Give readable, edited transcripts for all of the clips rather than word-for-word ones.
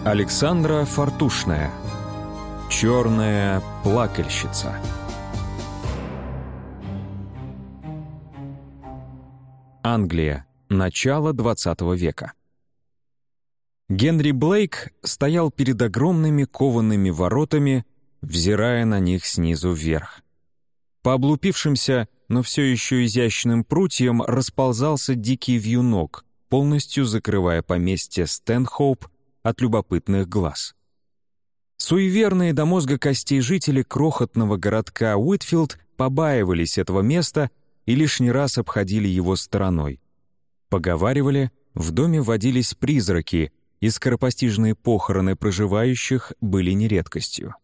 Александра Фортушная. Черная плакальщица. Англия. Начало XX века. Генри Блейк стоял перед огромными коваными воротами, взирая на них снизу вверх. По облупившимся, но все еще изящным прутьям расползался дикий вьюнок, полностью закрывая поместье Стэнхоуп от любопытных глаз. Суеверные до мозга костей жители крохотного городка Уитфилд побаивались этого места и лишний раз обходили его стороной. Поговаривали, в доме водились призраки, и скоропостижные похороны проживающих были не редкостью.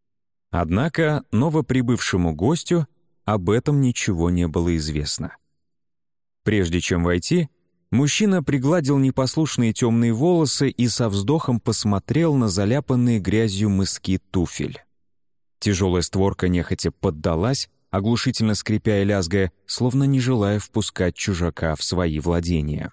Однако новоприбывшему гостю об этом ничего не было известно. Прежде чем войти, мужчина пригладил непослушные темные волосы и со вздохом посмотрел на заляпанные грязью мыски туфель. Тяжелая створка нехотя поддалась, оглушительно скрипя и лязгая, словно не желая впускать чужака в свои владения.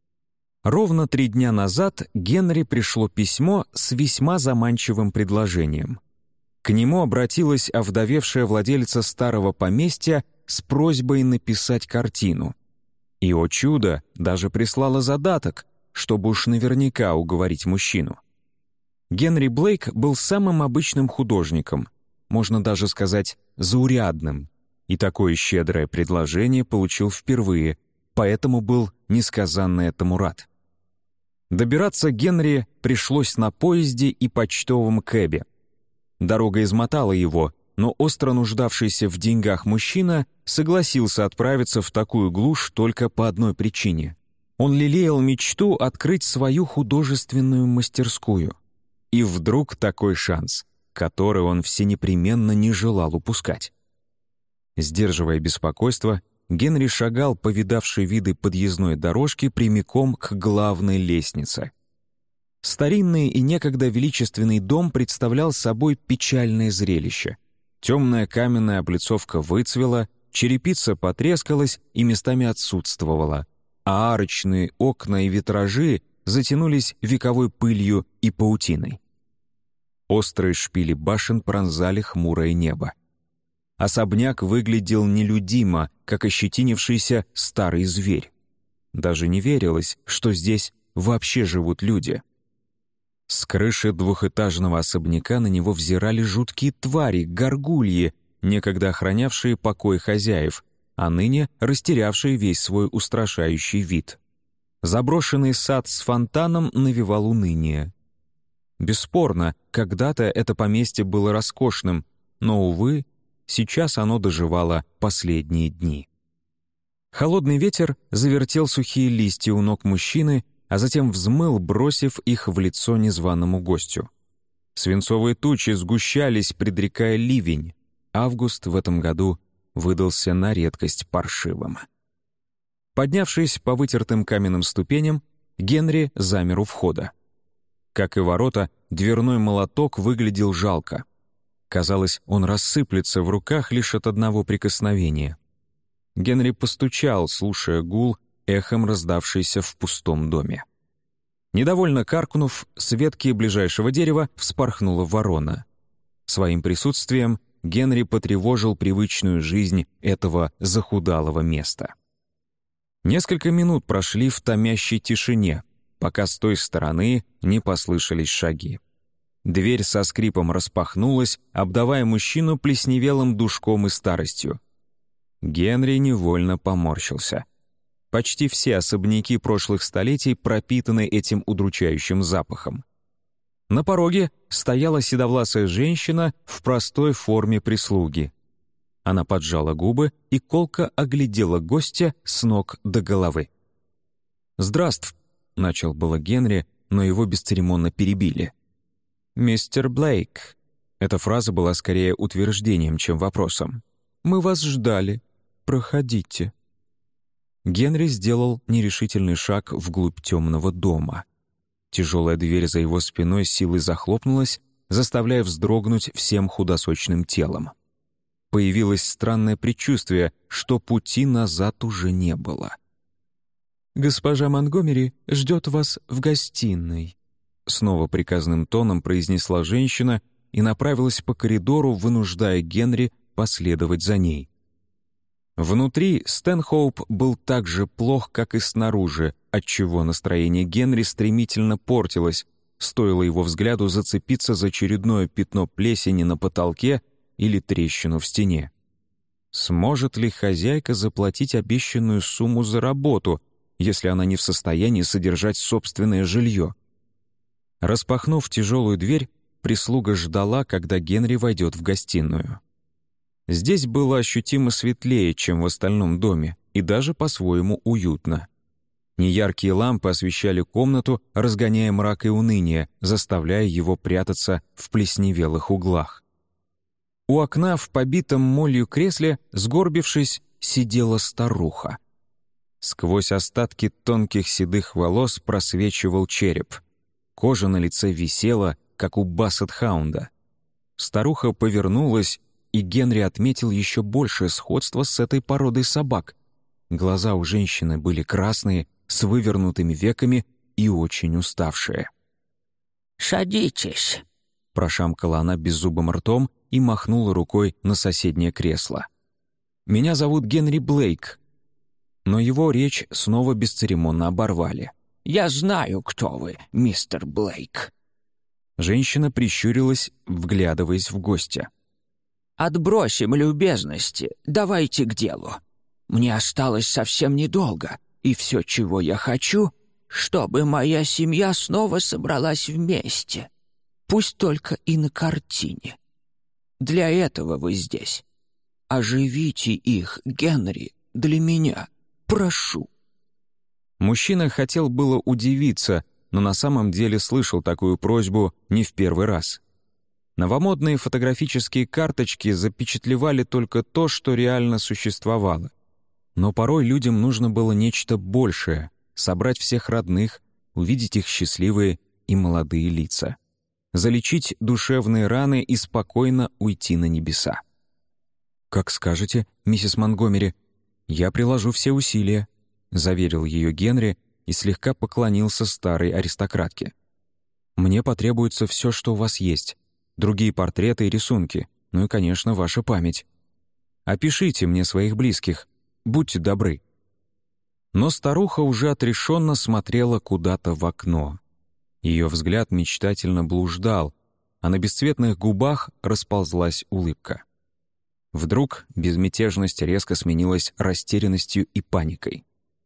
Ровно 3 дня назад Генри пришло письмо с весьма заманчивым предложением. К нему обратилась овдовевшая владельца старого поместья с просьбой написать картину. И, о чудо, даже прислала задаток, чтобы уж наверняка уговорить мужчину. Генри Блейк был самым обычным художником, можно даже сказать, заурядным, и такое щедрое предложение получил впервые, поэтому был несказанно этому рад. Добираться Генри пришлось на поезде и почтовом кэбе. Дорога измотала его, но остро нуждавшийся в деньгах мужчина согласился отправиться в такую глушь только по одной причине. Он лелеял мечту открыть свою художественную мастерскую. И вдруг такой шанс, который он всенепременно не желал упускать. Сдерживая беспокойство, Генри шагал по видавшей виды подъездной дорожке прямиком к главной лестнице. Старинный и некогда величественный дом представлял собой печальное зрелище. Темная каменная облицовка выцвела, черепица потрескалась и местами отсутствовала, а арочные окна и витражи затянулись вековой пылью и паутиной. Острые шпили башен пронзали хмурое небо. Особняк выглядел нелюдимо, как ощетинившийся старый зверь. Даже не верилось, что здесь вообще живут люди. С крыши двухэтажного особняка на него взирали жуткие твари, горгульи, некогда охранявшие покой хозяев, а ныне растерявшие весь свой устрашающий вид. Заброшенный сад с фонтаном навевал уныние. Бесспорно, когда-то это поместье было роскошным, но, увы, сейчас оно доживало последние дни. Холодный ветер завертел сухие листья у ног мужчины, а затем взмыл, бросив их в лицо незваному гостю. Свинцовые тучи сгущались, предрекая ливень. Август в этом году выдался на редкость паршивым. Поднявшись по вытертым каменным ступеням, Генри замер у входа. Как и ворота, дверной молоток выглядел жалко. Казалось, он рассыплется в руках лишь от одного прикосновения. Генри постучал, слушая гул, эхом раздавшийся в пустом доме. Недовольно каркнув, с ветки ближайшего дерева вспорхнула ворона. Своим присутствием Генри потревожил привычную жизнь этого захудалого места. Несколько минут прошли в томящей тишине, пока с той стороны не послышались шаги. Дверь со скрипом распахнулась, обдавая мужчину плесневелым душком и старостью. Генри невольно поморщился. Почти все особняки прошлых столетий пропитаны этим удручающим запахом. На пороге стояла седовласая женщина в простой форме прислуги. Она поджала губы и колко оглядела гостя с ног до головы. «Здравствуй», — начал было Генри, но его бесцеремонно перебили. «Мистер Блейк». Эта фраза была скорее утверждением, чем вопросом. «Мы вас ждали. Проходите». Генри сделал нерешительный шаг вглубь темного дома. Тяжелая дверь за его спиной силой захлопнулась, заставляя вздрогнуть всем худосочным телом. Появилось странное предчувствие, что пути назад уже не было. «Госпожа Монтгомери ждет вас в гостиной». снова приказным тоном произнесла женщина и направилась по коридору, вынуждая Генри последовать за ней. Внутри Стэнхоуп был так же плох, как и снаружи, отчего настроение Генри стремительно портилось, стоило его взгляду зацепиться за очередное пятно плесени на потолке или трещину в стене. Сможет ли хозяйка заплатить обещанную сумму за работу, если она не в состоянии содержать собственное жилье? Распахнув тяжелую дверь, прислуга ждала, когда Генри войдет в гостиную. Здесь было ощутимо светлее, чем в остальном доме, и даже по-своему уютно. Неяркие лампы освещали комнату, разгоняя мрак и уныние, заставляя его прятаться в плесневелых углах. У окна в побитом молью кресле, сгорбившись, сидела старуха. Сквозь остатки тонких седых волос просвечивал череп. Кожа на лице висела, как у бассет-хаунда. Старуха повернулась, и Генри отметил еще большее сходство с этой породой собак. Глаза у женщины были красные, с вывернутыми веками и очень уставшие. «Садитесь», — прошамкала она беззубым ртом и махнула рукой на соседнее кресло. «Меня зовут Генри Блейк». Но его речь снова бесцеремонно оборвали. «Я знаю, кто вы, мистер Блейк». Женщина прищурилась, вглядываясь в гостя. «Отбросим любезности, давайте к делу. Мне осталось совсем недолго, и все, чего я хочу, чтобы моя семья снова собралась вместе. Пусть только и на картине. Для этого вы здесь. Оживите их, Генри, для меня. Прошу». Мужчина хотел было удивиться, но на самом деле слышал такую просьбу не в первый раз. Новомодные фотографические карточки запечатлевали только то, что реально существовало. Но порой людям нужно было нечто большее — собрать всех родных, увидеть их счастливые и молодые лица, залечить душевные раны и спокойно уйти на небеса. «Как скажете, миссис Монтгомери, я приложу все усилия», — заверил ее Генри и слегка поклонился старой аристократке. «Мне потребуется все, что у вас есть. Другие портреты и рисунки, ну и, конечно, ваша память. Опишите мне своих близких, будьте добры». Но старуха уже отрешенно смотрела куда-то в окно. Ее взгляд мечтательно блуждал, а на бесцветных губах расползлась улыбка. Вдруг безмятежность резко сменилась растерянностью и паникой.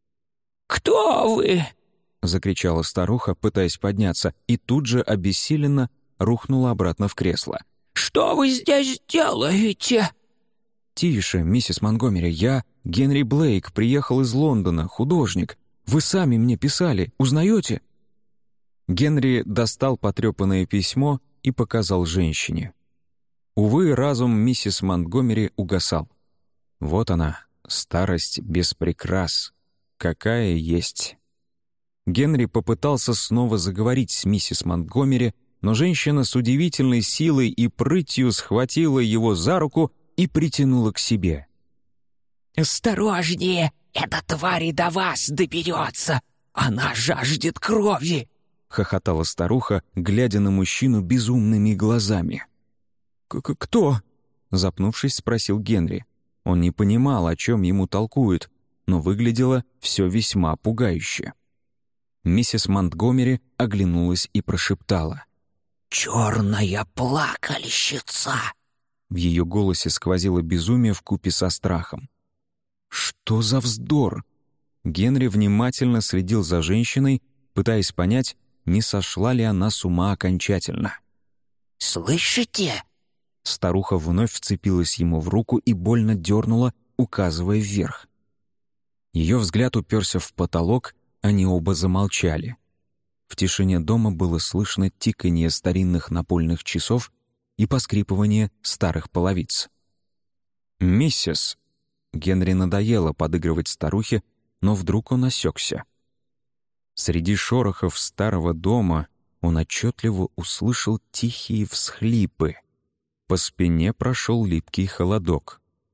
«Кто вы?» — закричала старуха, пытаясь подняться, и тут же обессиленно рухнула обратно в кресло. «Что вы здесь делаете?» «Тише, миссис Монтгомери, я Генри Блейк, приехал из Лондона, художник. Вы сами мне писали, узнаете?» Генри достал потрепанное письмо и показал женщине. Увы, разум миссис Монтгомери угасал. Вот она, старость без прикрас, какая есть. Генри попытался снова заговорить с миссис Монтгомери, но женщина с удивительной силой и прытью схватила его за руку и притянула к себе. «Осторожнее! Эта тварь и до вас доберется! Она жаждет крови!» — хохотала старуха, глядя на мужчину безумными глазами. «Кто?» — запнувшись, спросил Генри. Он не понимал, о чем ему толкуют, но выглядело все весьма пугающе. Миссис Монтгомери оглянулась и прошептала. «Черная плакальщица!» В ее голосе сквозило безумие вкупе со страхом. «Что за вздор?» Генри внимательно следил за женщиной, пытаясь понять, не сошла ли она с ума окончательно. «Слышите?» Старуха вновь вцепилась ему в руку и больно дернула, указывая вверх. Ее взгляд уперся в потолок, они оба замолчали. В тишине дома было слышно тиканье старинных напольных часов и поскрипывание старых половиц. «Миссис!» Генри надоело подыгрывать старухе, но вдруг он осекся. Среди шорохов старого дома он отчетливо услышал тихие всхлипы. По спине прошел липкий холодок.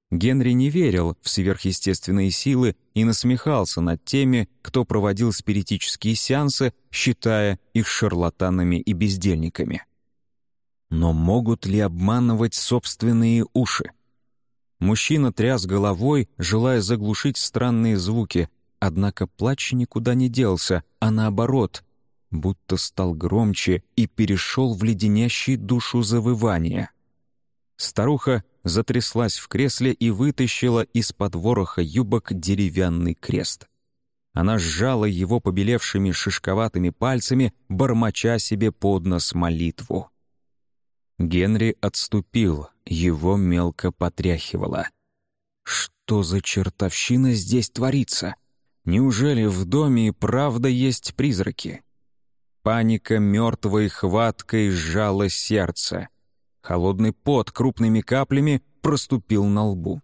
Генри не верил в сверхъестественные силы и насмехался над теми, кто проводил спиритические сеансы, считая их шарлатанами и бездельниками. Но могут ли обманывать собственные уши? Мужчина тряс головой, желая заглушить странные звуки, однако плач никуда не делся, а наоборот, будто стал громче и перешел в леденящий душу завывание. Старуха затряслась в кресле и вытащила из-под вороха юбок деревянный крест. Она сжала его побелевшими шишковатыми пальцами, бормоча себе под нос молитву. Генри отступил, его мелко потряхивало. Что за чертовщина здесь творится? Неужели в доме и правда есть призраки? Паника мертвой хваткой сжала сердце. Холодный пот крупными каплями проступил на лбу.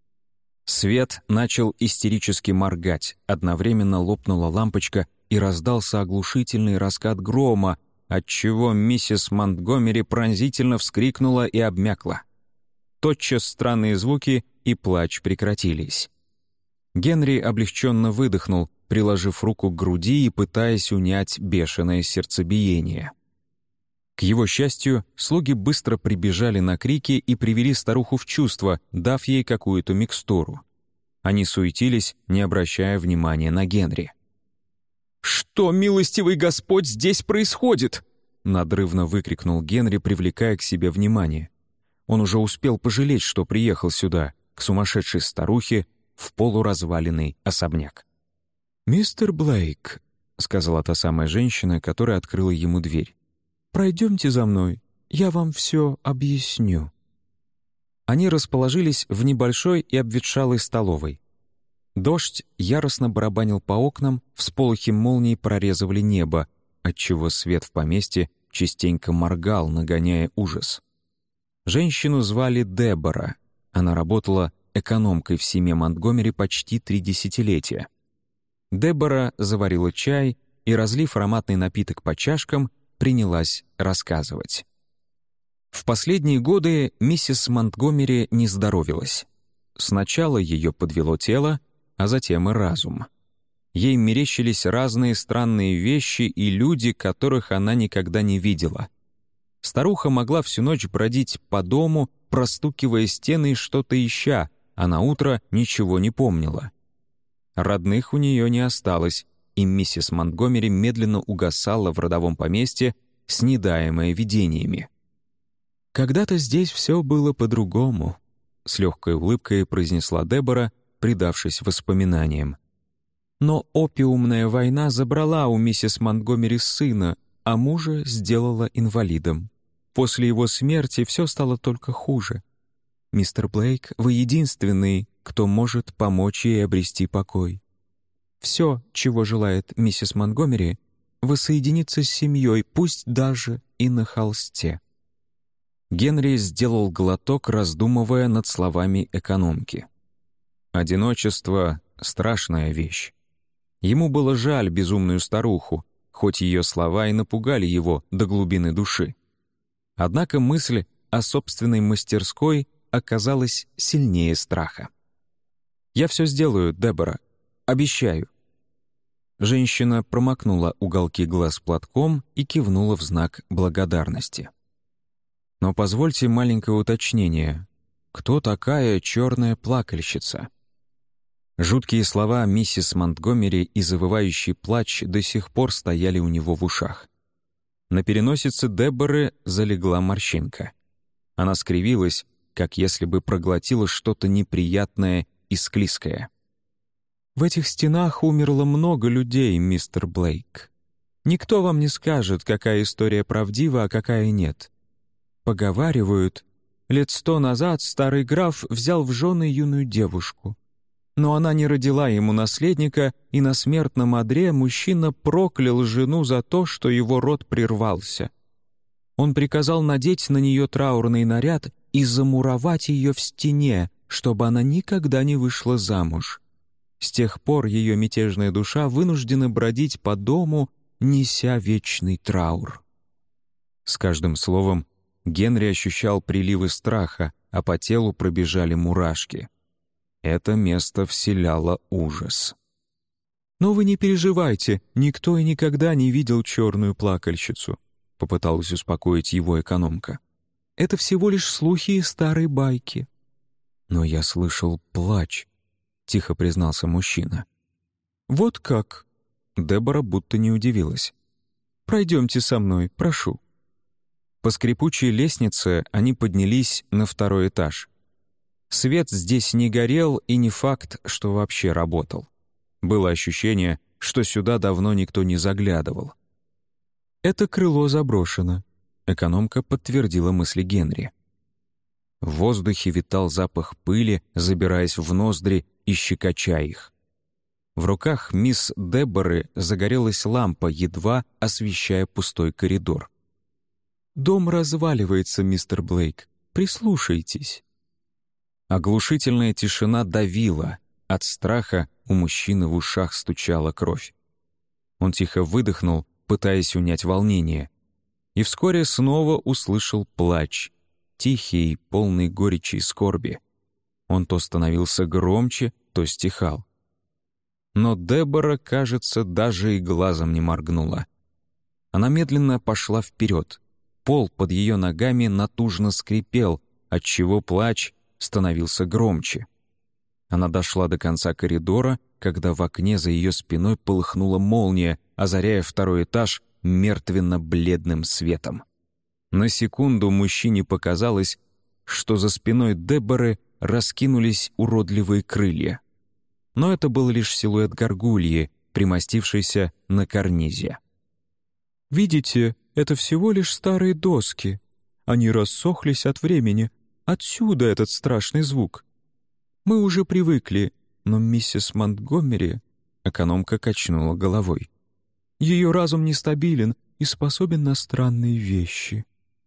Свет начал истерически моргать, одновременно лопнула лампочка и раздался оглушительный раскат грома, отчего миссис Монтгомери пронзительно вскрикнула и обмякла. Тотчас странные звуки и плач прекратились. Генри облегченно выдохнул, приложив руку к груди и пытаясь унять бешеное сердцебиение. К его счастью, слуги быстро прибежали на крики и привели старуху в чувство, дав ей какую-то микстуру. Они суетились, не обращая внимания на Генри. «Что, милостивый Господь, здесь происходит?» — надрывно выкрикнул Генри, привлекая к себе внимание. Он уже успел пожалеть, что приехал сюда, к сумасшедшей старухе, в полуразваленный особняк. «Мистер Блейк», — сказала та самая женщина, которая открыла ему дверь, «пройдемте за мной, я вам все объясню». Они расположились в небольшой и обветшалой столовой. Дождь яростно барабанил по окнам, всполохи молний прорезывали небо, отчего свет в поместье частенько моргал, нагоняя ужас. Женщину звали Дебора. Она работала экономкой в семье Монтгомери почти 3 десятилетия. Дебора заварила чай и, разлив ароматный напиток по чашкам, принялась рассказывать. В последние годы миссис Монтгомери не здоровилась. Сначала ее подвело тело, а затем и разум. Ей мерещились разные странные вещи и люди, которых она никогда не видела. Старуха могла всю ночь бродить по дому, простукивая стены и что-то ища, а наутро ничего не помнила. Родных у нее не осталось, и миссис Монтгомери медленно угасала в родовом поместье, снедаемая видениями. «Когда-то здесь все было по-другому», — с легкой улыбкой произнесла Дебора, предавшись воспоминаниям. «Но опиумная война забрала у миссис Монтгомери сына, а мужа сделала инвалидом. После его смерти все стало только хуже. Мистер Блейк, вы единственный, кто может помочь ей обрести покой. Все, чего желает миссис Монтгомери, воссоединиться с семьей, пусть даже и на холсте». Генри сделал глоток, раздумывая над словами экономки. Одиночество — страшная вещь. Ему было жаль безумную старуху, хоть ее слова и напугали его до глубины души. Однако мысль о собственной мастерской оказалась сильнее страха. «Я все сделаю, Дебора. Обещаю». Женщина промокнула уголки глаз платком и кивнула в знак благодарности. «Но позвольте маленькое уточнение. Кто такая черная плакальщица?» Жуткие слова миссис Монтгомери и завывающий плач до сих пор стояли у него в ушах. На переносице Деборы залегла морщинка. Она скривилась, как если бы проглотила что-то неприятное и склизкое. «В этих стенах умерло много людей, мистер Блейк. Никто вам не скажет, какая история правдива, а какая нет. Поговаривают, 100 лет назад старый граф взял в жены юную девушку. Но она не родила ему наследника, и на смертном одре мужчина проклял жену за то, что его род прервался. Он приказал надеть на нее траурный наряд и замуровать ее в стене, чтобы она никогда не вышла замуж. С тех пор ее мятежная душа вынуждена бродить по дому, неся вечный траур». С каждым словом Генри ощущал приливы страха, а по телу пробежали мурашки. Это место вселяло ужас. «Но вы не переживайте, никто и никогда не видел черную плакальщицу», — попыталась успокоить его экономка. «Это всего лишь слухи и старые байки». «Но я слышал плач», — тихо признался мужчина. «Вот как?» Дебора будто не удивилась. «Пройдемте со мной, прошу». По скрипучей лестнице они поднялись на 2-й этаж. Свет здесь не горел, и не факт, что вообще работал. Было ощущение, что сюда давно никто не заглядывал. «Это крыло заброшено», — экономка подтвердила мысли Генри. В воздухе витал запах пыли, забираясь в ноздри и щекоча их. В руках мисс Деборы загорелась лампа, едва освещая пустой коридор. «Дом разваливается, мистер Блейк. Прислушайтесь». Оглушительная тишина давила. От страха у мужчины в ушах стучала кровь. Он тихо выдохнул, пытаясь унять волнение. И вскоре снова услышал плач, тихий, полный горечи и скорби. Он то становился громче, то стихал. Но Дебора, кажется, даже и глазом не моргнула. Она медленно пошла вперед. Пол под ее ногами натужно скрипел, отчего плач становился громче. Она дошла до конца коридора, когда в окне за ее спиной полыхнула молния, озаряя 2-й этаж мертвенно-бледным светом. На секунду мужчине показалось, что за спиной Деборы раскинулись уродливые крылья. Но это был лишь силуэт горгульи, примостившейся на карнизе. «Видите, это всего лишь старые доски. Они рассохлись от времени. Отсюда этот страшный звук. Мы уже привыкли, но миссис Монтгомери...» Экономка качнула головой. «Ее разум нестабилен и способен на странные вещи».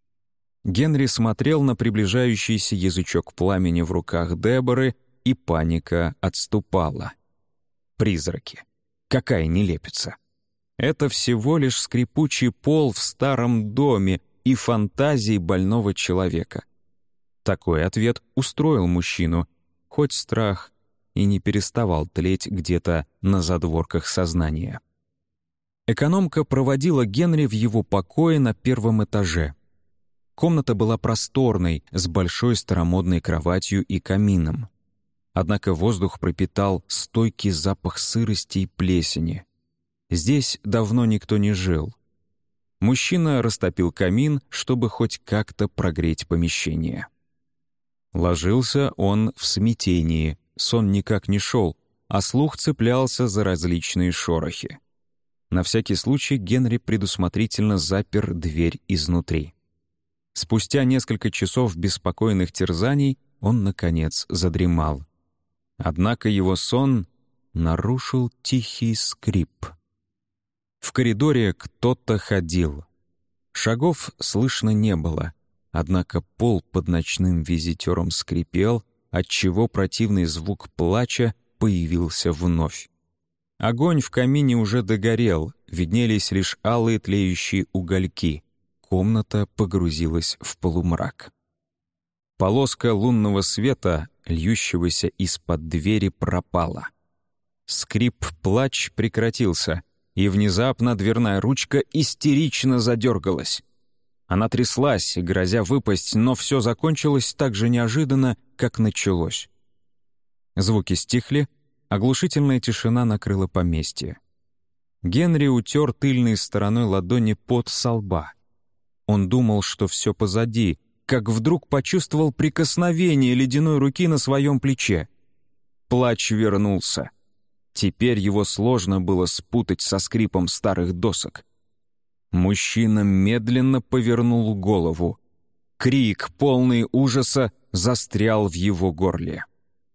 Генри смотрел на приближающийся язычок пламени в руках Деборы, и паника отступала. Призраки. Какая нелепица. Это всего лишь скрипучий пол в старом доме и фантазии больного человека. Такой ответ устроил мужчину, хоть страх и не переставал тлеть где-то на задворках сознания. Экономка проводила Генри в его покое на 1-м этаже. Комната была просторной, с большой старомодной кроватью и камином. Однако воздух пропитал стойкий запах сырости и плесени. Здесь давно никто не жил. Мужчина растопил камин, чтобы хоть как-то прогреть помещение. Ложился он в смятении, сон никак не шел, а слух цеплялся за различные шорохи. На всякий случай Генри предусмотрительно запер дверь изнутри. Спустя несколько часов беспокойных терзаний он, наконец, задремал. Однако его сон нарушил тихий скрип. В коридоре кто-то ходил. Шагов слышно не было, однако пол под ночным визитером скрипел, отчего противный звук плача появился вновь. Огонь в камине уже догорел, виднелись лишь алые тлеющие угольки. Комната погрузилась в полумрак. Полоска лунного света, льющегося из-под двери, пропала. Скрип-плач прекратился, и внезапно дверная ручка истерично задергалась. Она тряслась, грозя выпасть, но все закончилось так же неожиданно, как началось. Звуки стихли, оглушительная тишина накрыла поместье. Генри утер тыльной стороной ладони пот со лба. Он думал, что все позади, как вдруг почувствовал прикосновение ледяной руки на своем плече. Плач вернулся. Теперь его сложно было спутать со скрипом старых досок. Мужчина медленно повернул голову. Крик, полный ужаса, застрял в его горле.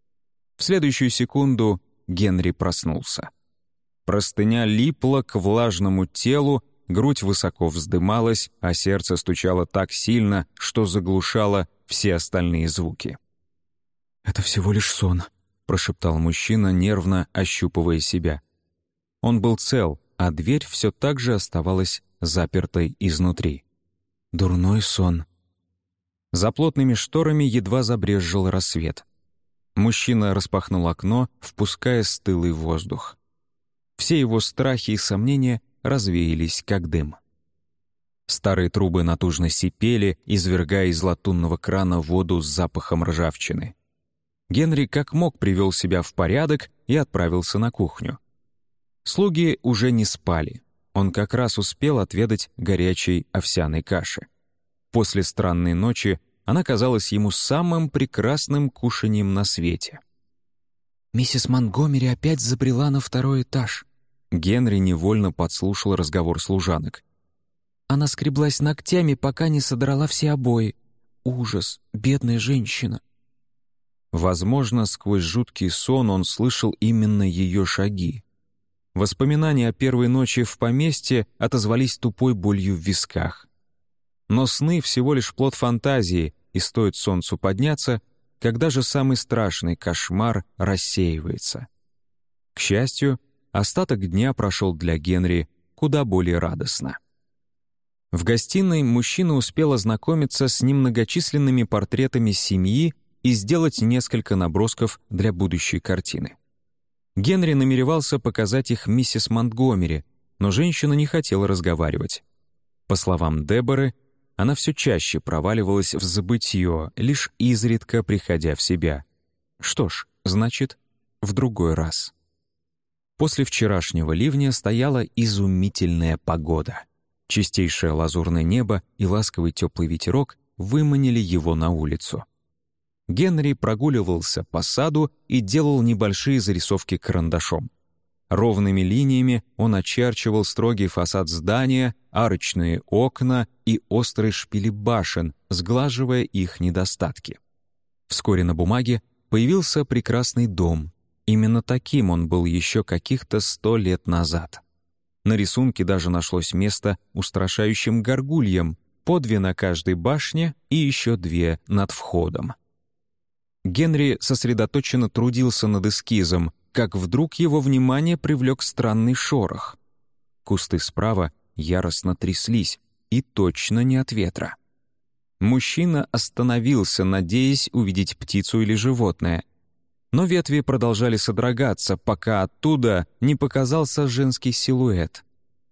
В следующую секунду Генри проснулся. Простыня липла к влажному телу, грудь высоко вздымалась, а сердце стучало так сильно, что заглушало все остальные звуки. «Это всего лишь сон», — прошептал мужчина, нервно ощупывая себя. Он был цел, а дверь все так же оставалась запертой изнутри. «Дурной сон». За плотными шторами едва забрезжил рассвет. Мужчина распахнул окно, впуская стылый воздух. Все его страхи и сомнения развеялись, как дым. Старые трубы натужно сипели, извергая из латунного крана воду с запахом ржавчины. Генри как мог привел себя в порядок и отправился на кухню. Слуги уже не спали. Он как раз успел отведать горячей овсяной каши. После странной ночи она казалась ему самым прекрасным кушаньем на свете. «Миссис Монтгомери опять забрела на 2-й этаж». Генри невольно подслушал разговор служанок. Она скреблась ногтями, пока не содрала все обои. Ужас, бедная женщина. Возможно, сквозь жуткий сон он слышал именно ее шаги. Воспоминания о первой ночи в поместье отозвались тупой болью в висках. Но сны всего лишь плод фантазии, и стоит солнцу подняться, когда же самый страшный кошмар рассеивается. К счастью, остаток дня прошел для Генри куда более радостно. В гостиной мужчина успел ознакомиться с немногочисленными портретами семьи и сделать несколько набросков для будущей картины. Генри намеревался показать их миссис Монтгомери, но женщина не хотела разговаривать. По словам Деборы, она все чаще проваливалась в забытье, лишь изредка приходя в себя. Что ж, значит, в другой раз. После вчерашнего ливня стояла изумительная погода. Чистейшее лазурное небо и ласковый теплый ветерок выманили его на улицу. Генри прогуливался по саду и делал небольшие зарисовки карандашом. Ровными линиями он очерчивал строгий фасад здания, арочные окна и острые шпили башен, сглаживая их недостатки. Вскоре на бумаге появился прекрасный дом. Именно таким он был еще каких-то 100 лет назад. На рисунке даже нашлось место устрашающим горгульям, по 2 на каждой башне и еще 2 над входом. Генри сосредоточенно трудился над эскизом, как вдруг его внимание привлек странный шорох. Кусты справа яростно тряслись, и точно не от ветра. Мужчина остановился, надеясь увидеть птицу или животное. Но ветви продолжали содрогаться, пока оттуда не показался женский силуэт.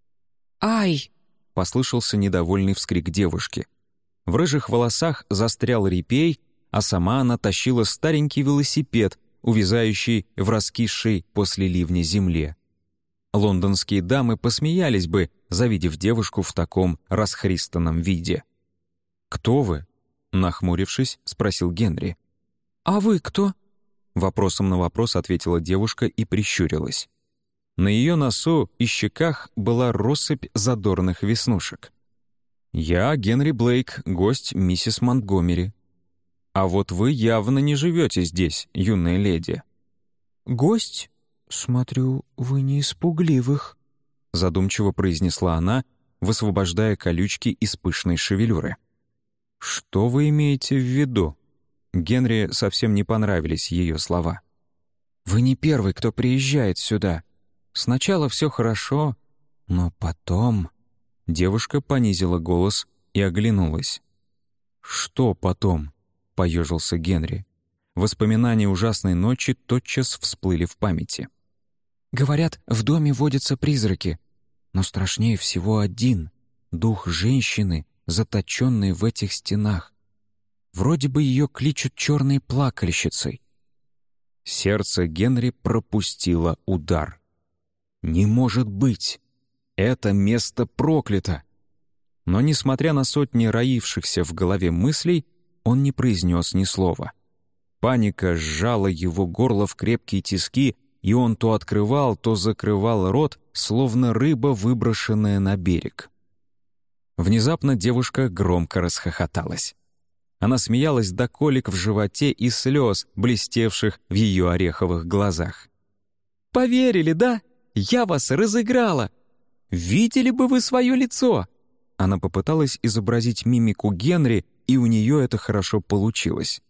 «Ай!» — послышался недовольный вскрик девушки. В рыжих волосах застрял репей, а сама она тащила старенький велосипед, увязающий в раскисшей после ливня земле. Лондонские дамы посмеялись бы, завидев девушку в таком расхристанном виде. «Кто вы?» — нахмурившись, спросил Генри. «А вы кто?» Вопросом на вопрос ответила девушка и прищурилась. На ее носу и щеках была россыпь задорных веснушек. «Я Генри Блейк, гость миссис Монтгомери. А вот вы явно не живете здесь, юная леди». «Гость? Смотрю, вы не из пугливых», — задумчиво произнесла она, высвобождая колючки из пышной шевелюры. «Что вы имеете в виду?» Генри совсем не понравились ее слова. «Вы не первый, кто приезжает сюда. Сначала все хорошо, но потом...» Девушка понизила голос и оглянулась. «Что потом?» — поежился Генри. Воспоминания ужасной ночи тотчас всплыли в памяти. «Говорят, в доме водятся призраки, но страшнее всего один — дух женщины, заточенной в этих стенах. Вроде бы ее кличут черной плакальщицей». Сердце Генри пропустило удар. «Не может быть! Это место проклято!» Но, несмотря на сотни роившихся в голове мыслей, он не произнес ни слова. Паника сжала его горло в крепкие тиски, и он то открывал, то закрывал рот, словно рыба, выброшенная на берег. Внезапно девушка громко расхохоталась. Она смеялась до колик в животе и слез, блестевших в ее ореховых глазах. «Поверили, да? Я вас разыграла! Видели бы вы свое лицо!» Она попыталась изобразить мимику Генри, и у нее это хорошо получилось.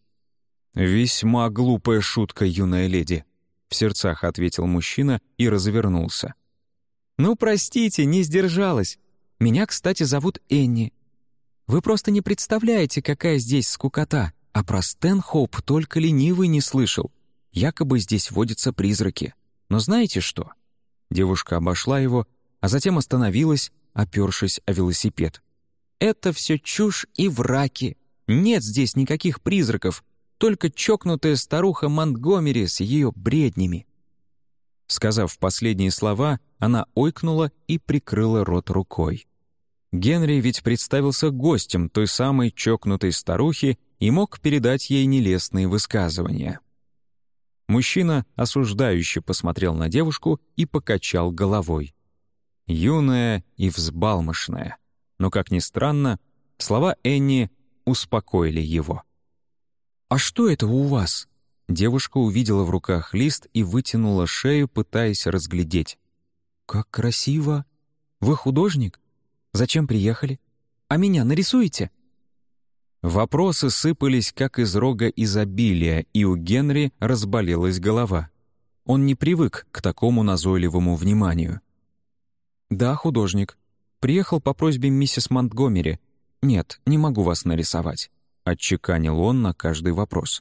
«Весьма глупая шутка, юная леди», — в сердцах ответил мужчина и развернулся. «Ну, простите, не сдержалась. Меня, кстати, зовут Энни. Вы просто не представляете, какая здесь скукота, а про Стэнхоуп только ленивый не слышал. Якобы здесь водятся призраки. Но знаете что?» Девушка обошла его, а затем остановилась, опёршись о велосипед. «Это все чушь и враки. Нет здесь никаких призраков, только чокнутая старуха Монтгомери с ее бреднями». Сказав последние слова, она ойкнула и прикрыла рот рукой. Генри ведь представился гостем той самой чокнутой старухи и мог передать ей нелестные высказывания. Мужчина осуждающе посмотрел на девушку и покачал головой. Юная и взбалмошная. Но, как ни странно, слова Энни успокоили его. «А что это у вас?» Девушка увидела в руках лист и вытянула шею, пытаясь разглядеть. «Как красиво! Вы художник? Зачем приехали? А меня нарисуете?» Вопросы сыпались, как из рога изобилия, и у Генри разболелась голова. Он не привык к такому назойливому вниманию. «Да, художник. Приехал по просьбе миссис Монтгомери. Нет, не могу вас нарисовать», — отчеканил он на каждый вопрос.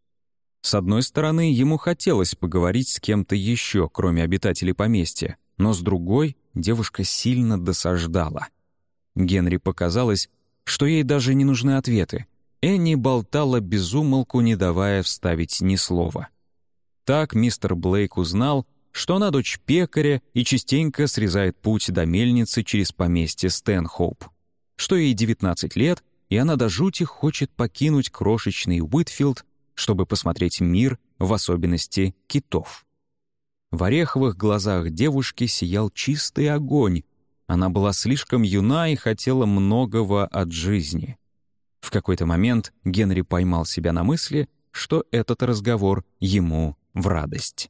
С одной стороны, ему хотелось поговорить с кем-то еще, кроме обитателей поместья, но с другой девушка сильно досаждала. Генри показалось, что ей даже не нужны ответы. Энни болтала без умолку, не давая вставить ни слова. Так мистер Блейк узнал, что она дочь пекаря и частенько срезает путь до мельницы через поместье Стэнхоуп, что ей 19 лет, и она до жути хочет покинуть крошечный Уитфилд, чтобы посмотреть мир, в особенности китов. В ореховых глазах девушки сиял чистый огонь. Она была слишком юна и хотела многого от жизни. В какой-то момент Генри поймал себя на мысли, что этот разговор ему в радость.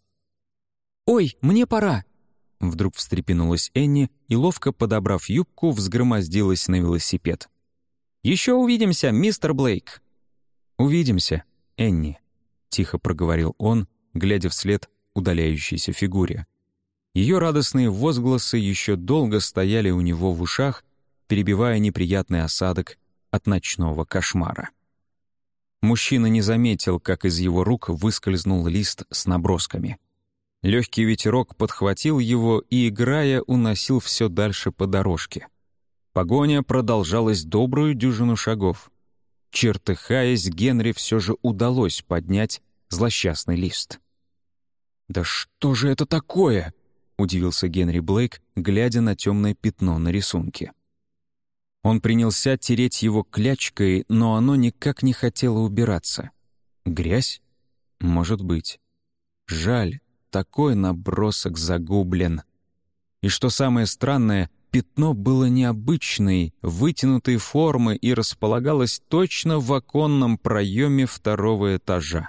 «Ой, мне пора!» Вдруг встрепенулась Энни и, ловко подобрав юбку, взгромоздилась на велосипед. «Еще увидимся, мистер Блейк!» «Увидимся, Энни», — тихо проговорил он, глядя вслед удаляющейся фигуре. Ее радостные возгласы еще долго стояли у него в ушах, перебивая неприятный осадок от ночного кошмара. Мужчина не заметил, как из его рук выскользнул лист с набросками. Легкий ветерок подхватил его и, играя, уносил все дальше по дорожке. Погоня продолжалась добрую дюжину шагов. Чертыхаясь, Генри все же удалось поднять злосчастный лист. «Да что же это такое?» — удивился Генри Блейк, глядя на темное пятно на рисунке. Он принялся тереть его клячкой, но оно никак не хотело убираться. Грязь? Может быть. Жаль, такой набросок загублен. И что самое странное, пятно было необычной, вытянутой формы и располагалось точно в оконном проеме второго этажа.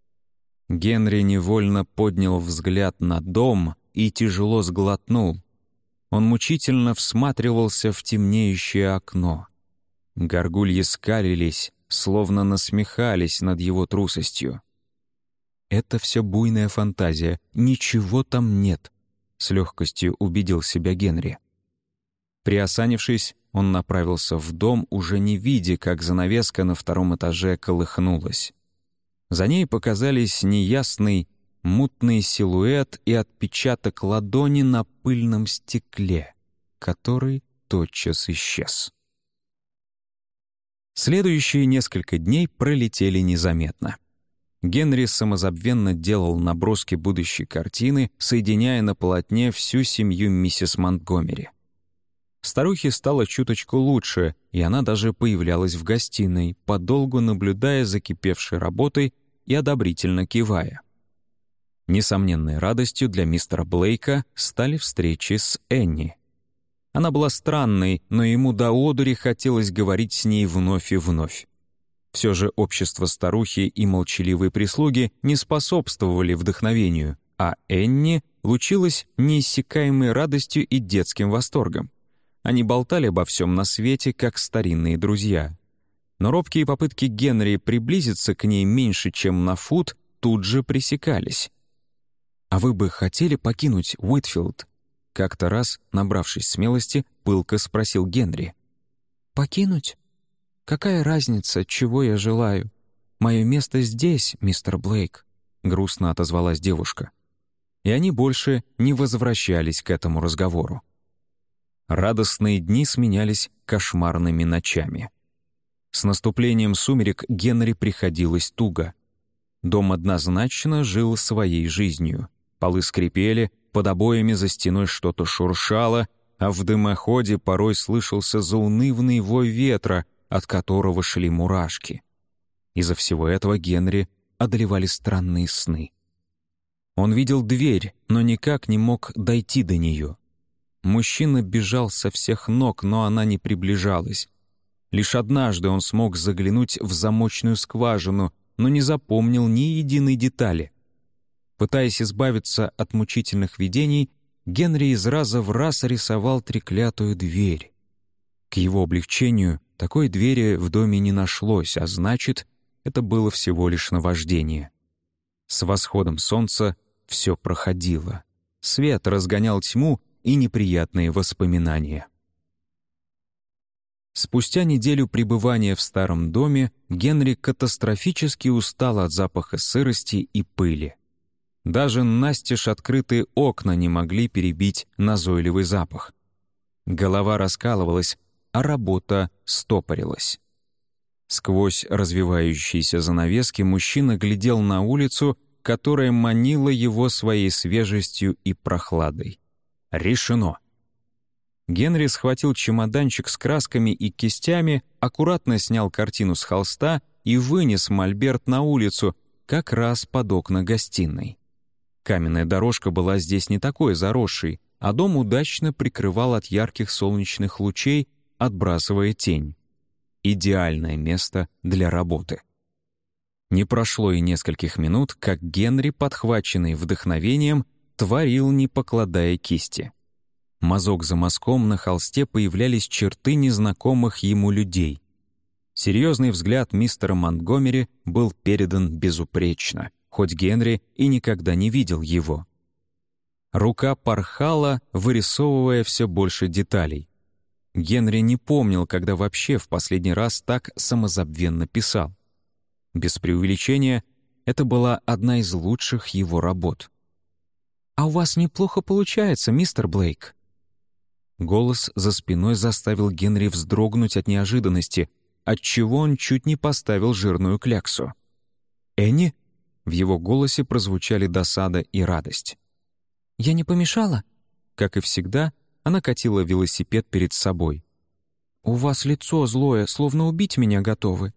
Генри невольно поднял взгляд на дом и тяжело сглотнул. Он мучительно всматривался в темнеющее окно. Горгульи скалились, словно насмехались над его трусостью. «Это все буйная фантазия, ничего там нет», — с легкостью убедил себя Генри. Приосанившись, он направился в дом, уже не видя, как занавеска на втором этаже колыхнулась. За ней показались неясный, мутный силуэт и отпечаток ладони на пыльном стекле, который тотчас исчез. Следующие несколько дней пролетели незаметно. Генри самозабвенно делал наброски будущей картины, соединяя на полотне всю семью миссис Монтгомери. Старухе стало чуточку лучше, и она даже появлялась в гостиной, подолгу наблюдая за кипевшей работой и одобрительно кивая. Несомненной радостью для мистера Блейка стали встречи с Энни. Она была странной, но ему до одури хотелось говорить с ней вновь и вновь. Все же общество старухи и молчаливой прислуги не способствовали вдохновению, а Энни лучилась неиссякаемой радостью и детским восторгом. Они болтали обо всем на свете, как старинные друзья. Но робкие попытки Генри приблизиться к ней меньше, чем на фут, тут же пресекались. «А вы бы хотели покинуть Уитфилд?» Как-то раз, набравшись смелости, пылко спросил Генри. «Покинуть? Какая разница, чего я желаю? Мое место здесь, мистер Блейк. — грустно отозвалась девушка. И они больше не возвращались к этому разговору. Радостные дни сменялись кошмарными ночами. С наступлением сумерек Генри приходилось туго. Дом однозначно жил своей жизнью. Полы скрипели, под обоями за стеной что-то шуршало, а в дымоходе порой слышался заунывный вой ветра, от которого шли мурашки. Из-за всего этого Генри одолевали странные сны. Он видел дверь, но никак не мог дойти до нее. Мужчина бежал со всех ног, но она не приближалась. Лишь однажды он смог заглянуть в замочную скважину, но не запомнил ни единой детали. Пытаясь избавиться от мучительных видений, Генри из раза в раз рисовал треклятую дверь. К его облегчению такой двери в доме не нашлось, а значит, это было всего лишь наваждение. С восходом солнца все проходило. Свет разгонял тьму и неприятные воспоминания. Спустя неделю пребывания в старом доме Генри катастрофически устал от запаха сырости и пыли. Даже настежь открытые окна не могли перебить назойливый запах. Голова раскалывалась, а работа стопорилась. Сквозь развивающиеся занавески мужчина глядел на улицу, которая манила его своей свежестью и прохладой. Решено. Генри схватил чемоданчик с красками и кистями, аккуратно снял картину с холста и вынес мольберт на улицу, как раз под окна гостиной. Каменная дорожка была здесь не такой заросшей, а дом удачно прикрывал от ярких солнечных лучей, отбрасывая тень. Идеальное место для работы. Не прошло и нескольких минут, как Генри, подхваченный вдохновением, творил, не покладая кисти. Мазок за мазком на холсте появлялись черты незнакомых ему людей. Серьезный взгляд мистера Монтгомери был передан безупречно, хоть Генри и никогда не видел его. Рука порхала, вырисовывая все больше деталей. Генри не помнил, когда вообще в последний раз так самозабвенно писал. Без преувеличения, это была одна из лучших его работ. «А у вас неплохо получается, мистер Блейк». Голос за спиной заставил Генри вздрогнуть от неожиданности, отчего он чуть не поставил жирную кляксу. «Энни?» В его голосе прозвучали досада и радость. «Я не помешала?» Как и всегда, она катила велосипед перед собой. «У вас лицо злое, словно убить меня готовы».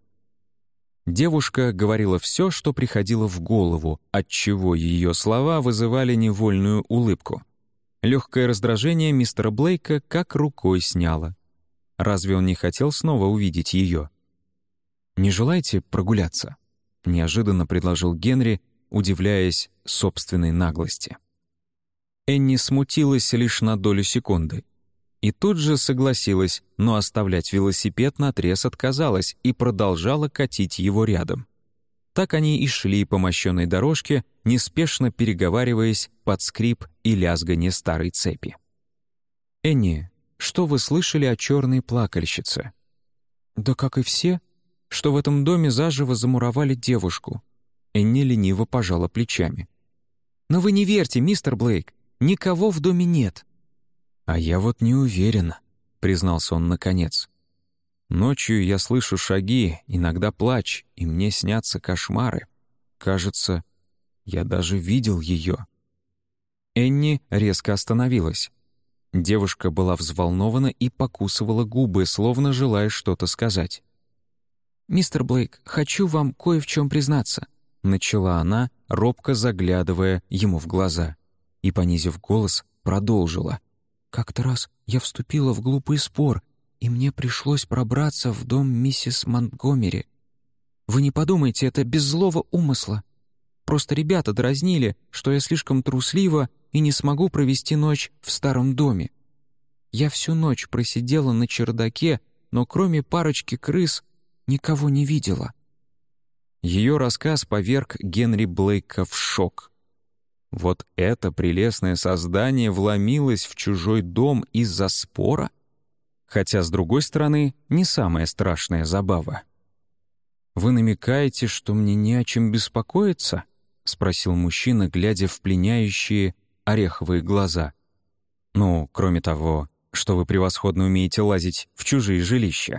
Девушка говорила все, что приходило в голову, отчего ее слова вызывали невольную улыбку. Легкое раздражение мистера Блейка как рукой сняло. Разве он не хотел снова увидеть ее? «Не желаете прогуляться?» — неожиданно предложил Генри, удивляясь собственной наглости. Энни смутилась лишь на долю секунды. И тут же согласилась, но оставлять велосипед наотрез отказалась и продолжала катить его рядом. Так они и шли по мощенной дорожке, неспешно переговариваясь под скрип и лязганье старой цепи. «Энни, что вы слышали о черной плакальщице?» «Да как и все, что в этом доме заживо замуровали девушку». Энни лениво пожала плечами. «Но вы не верьте, мистер Блейк, никого в доме нет». «А я вот не уверен», — признался он наконец. «Ночью я слышу шаги, иногда плач, и мне снятся кошмары. Кажется, я даже видел ее». Энни резко остановилась. Девушка была взволнована и покусывала губы, словно желая что-то сказать. «Мистер Блейк, хочу вам кое в чем признаться», — начала она, робко заглядывая ему в глаза, и, понизив голос, продолжила. «Как-то раз я вступила в глупый спор, и мне пришлось пробраться в дом миссис Монтгомери. Вы не подумайте, это без злого умысла. Просто ребята дразнили, что я слишком труслива и не смогу провести ночь в старом доме. Я всю ночь просидела на чердаке, но кроме парочки крыс никого не видела». Ее рассказ поверг Генри Блейка в шок. Вот это прелестное создание вломилось в чужой дом из-за спора? Хотя, с другой стороны, не самая страшная забава. «Вы намекаете, что мне не о чем беспокоиться?» — спросил мужчина, глядя в пленяющие ореховые глаза. «Ну, кроме того, что вы превосходно умеете лазить в чужие жилища».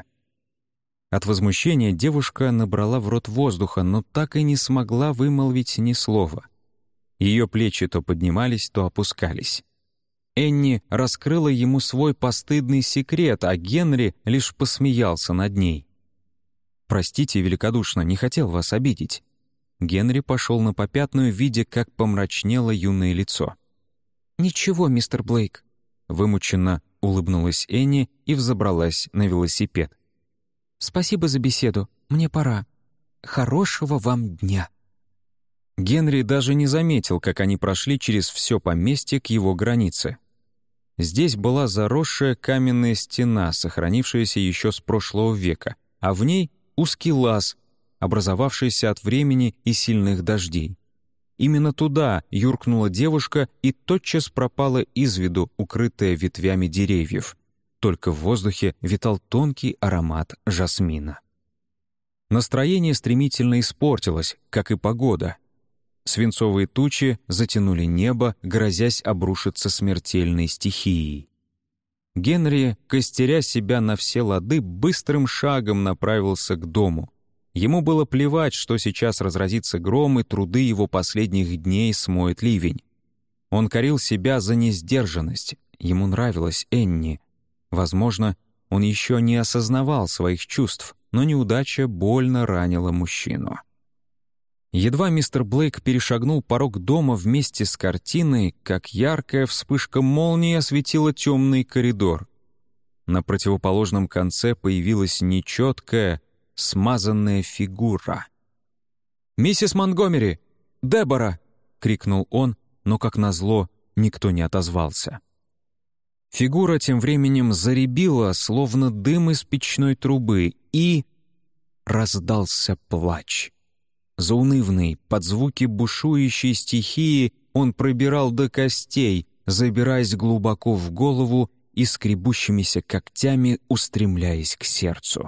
От возмущения девушка набрала в рот воздуха, но так и не смогла вымолвить ни слова. Ее плечи то поднимались, то опускались. Энни раскрыла ему свой постыдный секрет, а Генри лишь посмеялся над ней. «Простите великодушно, не хотел вас обидеть». Генри пошел на попятную, видя, как помрачнело юное лицо. «Ничего, мистер Блейк», — вымученно улыбнулась Энни и взобралась на велосипед. «Спасибо за беседу, мне пора. Хорошего вам дня». Генри даже не заметил, как они прошли через все поместье к его границе. Здесь была заросшая каменная стена, сохранившаяся еще с прошлого века, а в ней узкий лаз, образовавшийся от времени и сильных дождей. Именно туда юркнула девушка и тотчас пропала из виду, укрытая ветвями деревьев. Только в воздухе витал тонкий аромат жасмина. Настроение стремительно испортилось, как и погода. Свинцовые тучи затянули небо, грозясь обрушиться смертельной стихией. Генри, костеря себя на все лады, быстрым шагом направился к дому. Ему было плевать, что сейчас разразится гром, и труды его последних дней смоет ливень. Он корил себя за несдержанность. Ему нравилась Энни. Возможно, он еще не осознавал своих чувств, но неудача больно ранила мужчину. Едва мистер Блейк перешагнул порог дома вместе с картиной, как яркая вспышка молнии осветила темный коридор. На противоположном конце появилась нечеткая, смазанная фигура. «Миссис Монтгомери! Дебора!» — крикнул он, но, как назло, никто не отозвался. Фигура тем временем заребила, словно дым из печной трубы, и раздался плач. Заунывный, под звуки бушующей стихии, он пробирал до костей, забираясь глубоко в голову и скребущимися когтями устремляясь к сердцу.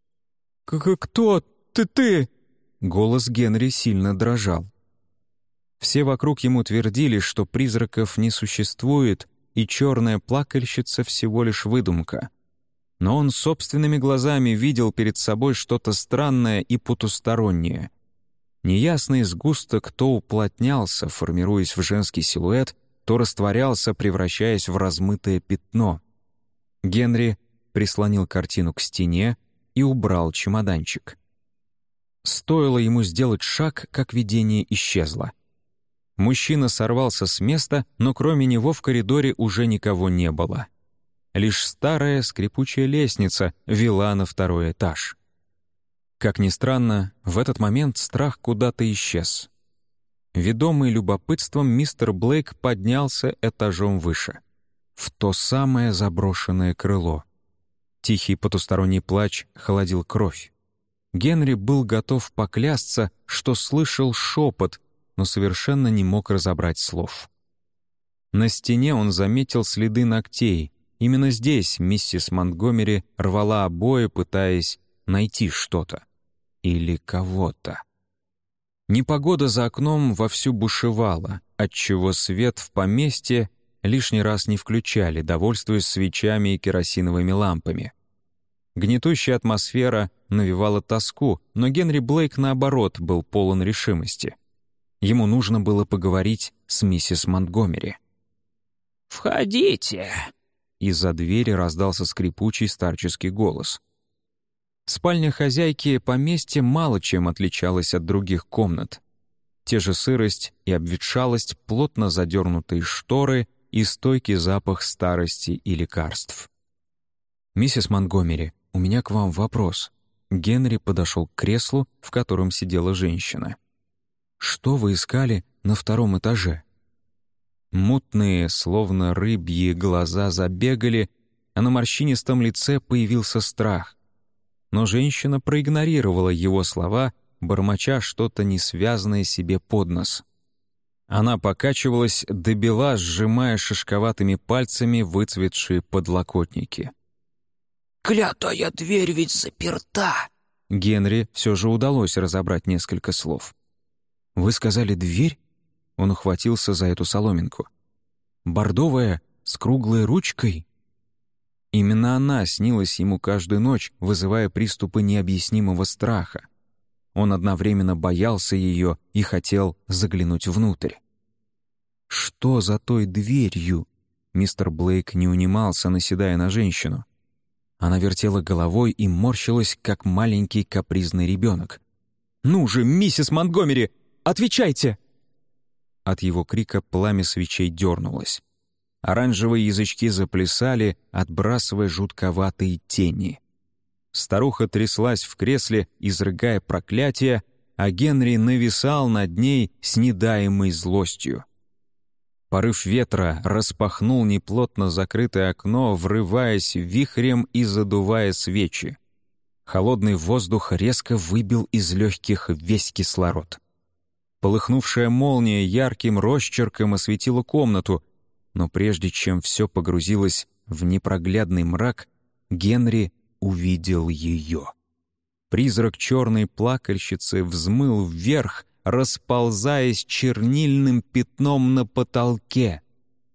«Кто ты?» Голос Генри сильно дрожал. Все вокруг ему твердили, что призраков не существует, и черная плакальщица всего лишь выдумка. Но он собственными глазами видел перед собой что-то странное и потустороннее. Неясный сгусток то уплотнялся, формируясь в женский силуэт, то растворялся, превращаясь в размытое пятно. Генри прислонил картину к стене и убрал чемоданчик. Стоило ему сделать шаг, как видение исчезло. Мужчина сорвался с места, но кроме него в коридоре уже никого не было. Лишь старая скрипучая лестница вела на второй этаж. Как ни странно, в этот момент страх куда-то исчез. Ведомый любопытством, мистер Блейк поднялся этажом выше, в то самое заброшенное крыло. Тихий потусторонний плач холодил кровь. Генри был готов поклясться, что слышал шепот, но совершенно не мог разобрать слов. На стене он заметил следы ногтей. Именно здесь миссис Монтгомери рвала обои, пытаясь найти что-то. Или кого-то. Непогода за окном вовсю бушевала, отчего свет в поместье лишний раз не включали, довольствуясь свечами и керосиновыми лампами. Гнетущая атмосфера навевала тоску, но Генри Блейк, наоборот, был полон решимости. Ему нужно было поговорить с миссис Монтгомери. «Входите!» Из-за двери раздался скрипучий старческий голос. Спальня хозяйки поместья мало чем отличалась от других комнат. Те же сырость и обветшалость, плотно задернутые шторы и стойкий запах старости и лекарств. «Миссис Монтгомери, у меня к вам вопрос». Генри подошел к креслу, в котором сидела женщина. «Что вы искали на втором этаже?» Мутные, словно рыбьи, глаза забегали, а на морщинистом лице появился страх. Но женщина проигнорировала его слова, бормоча что-то несвязанное себе под нос. Она покачивалась добела, сжимая шишковатыми пальцами выцветшие подлокотники. «Клятая дверь ведь заперта!» Генри все же удалось разобрать несколько слов. «Вы сказали дверь?» Он ухватился за эту соломинку. «Бордовая, с круглой ручкой?» Именно она снилась ему каждую ночь, вызывая приступы необъяснимого страха. Он одновременно боялся ее и хотел заглянуть внутрь. «Что за той дверью?» Мистер Блейк не унимался, наседая на женщину. Она вертела головой и морщилась, как маленький капризный ребенок. «Ну же, миссис Монтгомери, отвечайте!» От его крика пламя свечей дернулось. Оранжевые язычки заплясали, отбрасывая жутковатые тени. Старуха тряслась в кресле, изрыгая проклятие, а Генри нависал над ней с недаемой злостью. Порыв ветра распахнул неплотно закрытое окно, врываясь вихрем и задувая свечи. Холодный воздух резко выбил из легких весь кислород. Полыхнувшая молния ярким росчерком осветила комнату, но прежде чем все погрузилось в непроглядный мрак, Генри увидел ее. Призрак черной плакальщицы взмыл вверх, расползаясь чернильным пятном на потолке.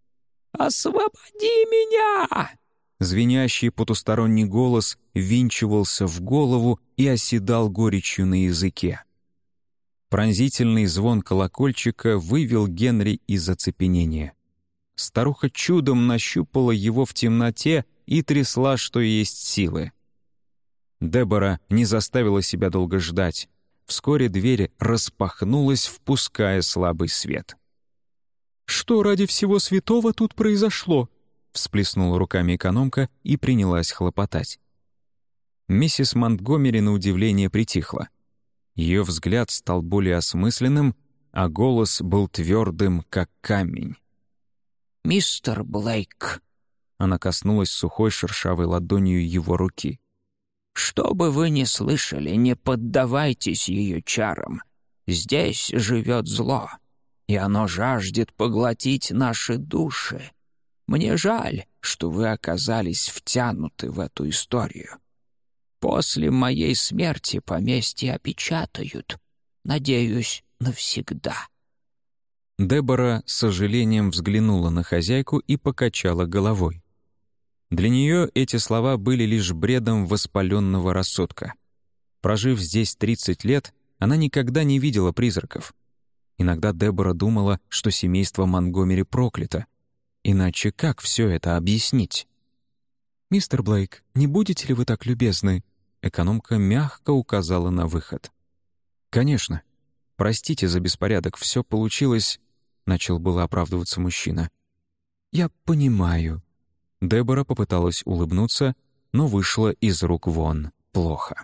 «Освободи меня!» Звенящий потусторонний голос ввинчивался в голову и оседал горечью на языке. Пронзительный звон колокольчика вывел Генри из оцепенения. Старуха чудом нащупала его в темноте и трясла, что есть силы. Дебора не заставила себя долго ждать. Вскоре дверь распахнулась, впуская слабый свет. «Что ради всего святого тут произошло?» всплеснула руками экономка и принялась хлопотать. Миссис Монтгомери на удивление притихла. Ее взгляд стал более осмысленным, а голос был твердым, как камень. «Мистер Блейк», — она коснулась сухой шершавой ладонью его руки. «Что бы вы ни слышали, не поддавайтесь ее чарам. Здесь живет зло, и оно жаждет поглотить наши души. Мне жаль, что вы оказались втянуты в эту историю. После моей смерти поместье опечатают. Надеюсь, навсегда». Дебора с сожалением взглянула на хозяйку и покачала головой. Для нее эти слова были лишь бредом воспаленного рассудка. Прожив здесь 30 лет, она никогда не видела призраков. Иногда Дебора думала, что семейство Монтгомери проклято. Иначе как все это объяснить? «Мистер Блейк, не будете ли вы так любезны?» Экономка мягко указала на выход. «Конечно. Простите за беспорядок, все получилось...» Начал было оправдываться мужчина. «Я понимаю». Дебора попыталась улыбнуться, но вышла из рук вон плохо.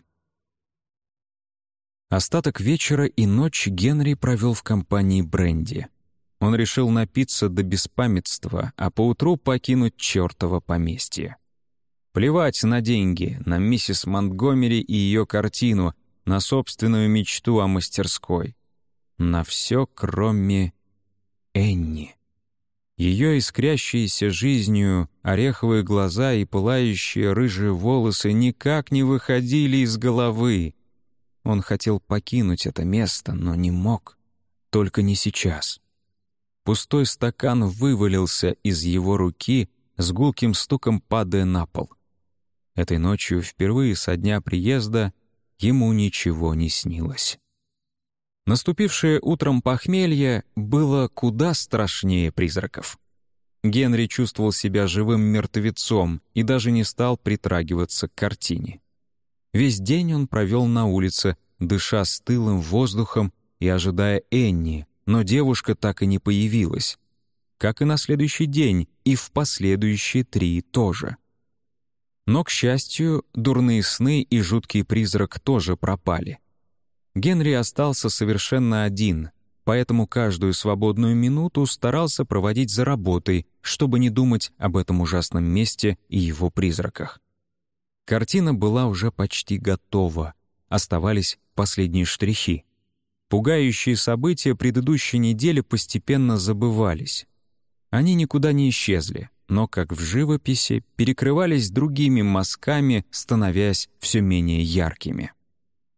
Остаток вечера и ночь Генри провел в компании бренди. Он решил напиться до беспамятства, а поутру покинуть чертово поместье. Плевать на деньги, на миссис Монтгомери и ее картину, на собственную мечту о мастерской. На все, кроме Энни. Ее искрящиеся жизнью ореховые глаза и пылающие рыжие волосы никак не выходили из головы. Он хотел покинуть это место, но не мог. Только не сейчас. Пустой стакан вывалился из его руки, с гулким стуком падая на пол. Этой ночью, впервые со дня приезда, ему ничего не снилось. Наступившее утром похмелье было куда страшнее призраков. Генри чувствовал себя живым мертвецом и даже не стал притрагиваться к картине. Весь день он провел на улице, дыша стылым воздухом и ожидая Энни, но девушка так и не появилась. Как и на следующий день, и в последующие 3 тоже. Но, к счастью, дурные сны и жуткий призрак тоже пропали. Генри остался совершенно один, поэтому каждую свободную минуту старался проводить за работой, чтобы не думать об этом ужасном месте и его призраках. Картина была уже почти готова, оставались последние штрихи. Пугающие события предыдущей недели постепенно забывались. Они никуда не исчезли, но, как в живописи, перекрывались другими мазками, становясь все менее яркими.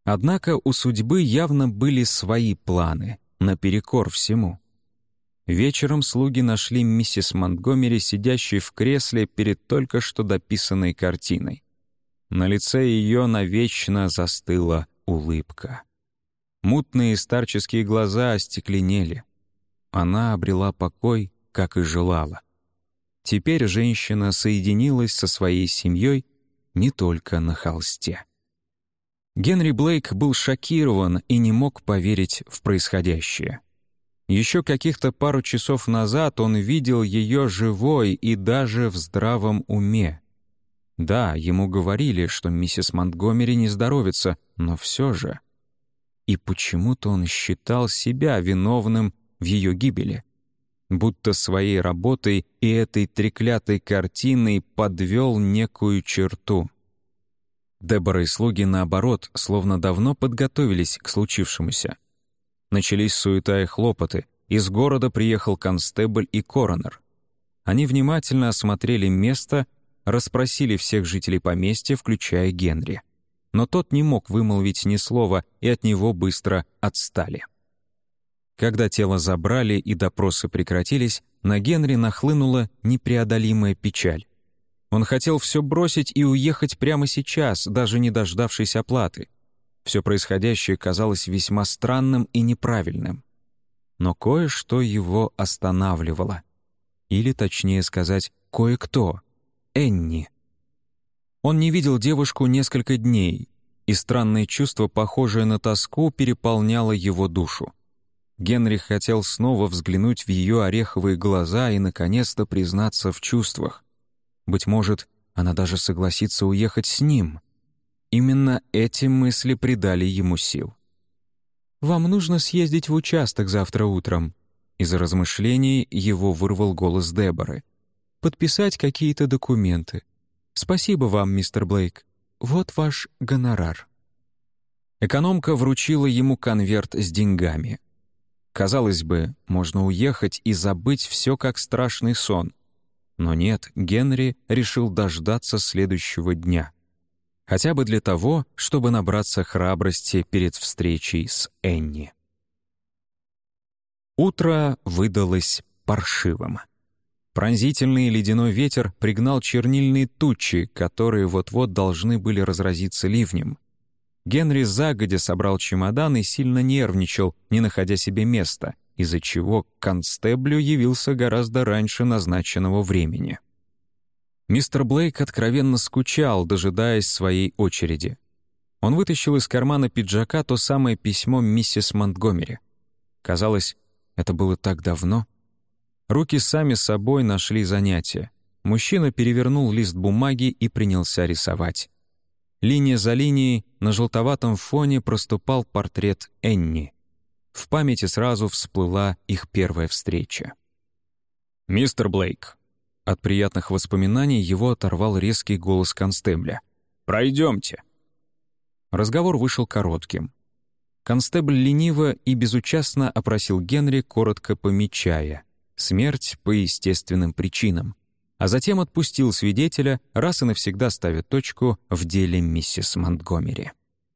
Однако у судьбы явно были свои планы, наперекор всему. Вечером слуги нашли миссис Монтгомери, сидящей в кресле перед только что дописанной картиной. На лице ее навечно застыла улыбка. Мутные старческие глаза остекленели. Она обрела покой, как и желала. Теперь женщина соединилась со своей семьей не только на холсте. Генри Блейк был шокирован и не мог поверить в происходящее. Еще каких-то пару часов назад он видел ее живой и даже в здравом уме. Да, ему говорили, что миссис Монтгомери не здоровится, но все же. И почему-то он считал себя виновным в ее гибели. Будто своей работой и этой треклятой картиной подвел некую черту. Дебора и слуги, наоборот, словно давно подготовились к случившемуся. Начались суета и хлопоты. Из города приехал констебль и коронер. Они внимательно осмотрели место, расспросили всех жителей поместья, включая Генри. Но тот не мог вымолвить ни слова, и от него быстро отстали. Когда тело забрали и допросы прекратились, на Генри нахлынула непреодолимая печаль. Он хотел все бросить и уехать прямо сейчас, даже не дождавшись оплаты. Все происходящее казалось весьма странным и неправильным. Но кое-что его останавливало. Или, точнее сказать, кое-кто — Энни. Он не видел девушку несколько дней, и странное чувство, похожее на тоску, переполняло его душу. Генри хотел снова взглянуть в ее ореховые глаза и, наконец-то, признаться в чувствах. Быть может, она даже согласится уехать с ним. Именно эти мысли придали ему сил. «Вам нужно съездить в участок завтра утром». Из размышлений его вырвал голос Деборы. «Подписать какие-то документы. Спасибо вам, мистер Блейк. Вот ваш гонорар». Экономка вручила ему конверт с деньгами. Казалось бы, можно уехать и забыть все как страшный сон. Но нет, Генри решил дождаться следующего дня. Хотя бы для того, чтобы набраться храбрости перед встречей с Энни. Утро выдалось паршивым. Пронзительный ледяной ветер пригнал чернильные тучи, которые вот-вот должны были разразиться ливнем. Генри загодя собрал чемодан и сильно нервничал, не находя себе места, из-за чего к констеблю явился гораздо раньше назначенного времени. Мистер Блейк откровенно скучал, дожидаясь своей очереди. Он вытащил из кармана пиджака то самое письмо миссис Монтгомери. Казалось, это было так давно. Руки сами собой нашли занятие. Мужчина перевернул лист бумаги и принялся рисовать. Линия за линией на желтоватом фоне проступал портрет Энни. В памяти сразу всплыла их первая встреча. «Мистер Блейк». От приятных воспоминаний его оторвал резкий голос констебля. «Пройдемте». Разговор вышел коротким. Констебль лениво и безучастно опросил Генри, коротко помечая: смерть по естественным причинам, а затем отпустил свидетеля, раз и навсегда ставя точку в деле миссис Монтгомери.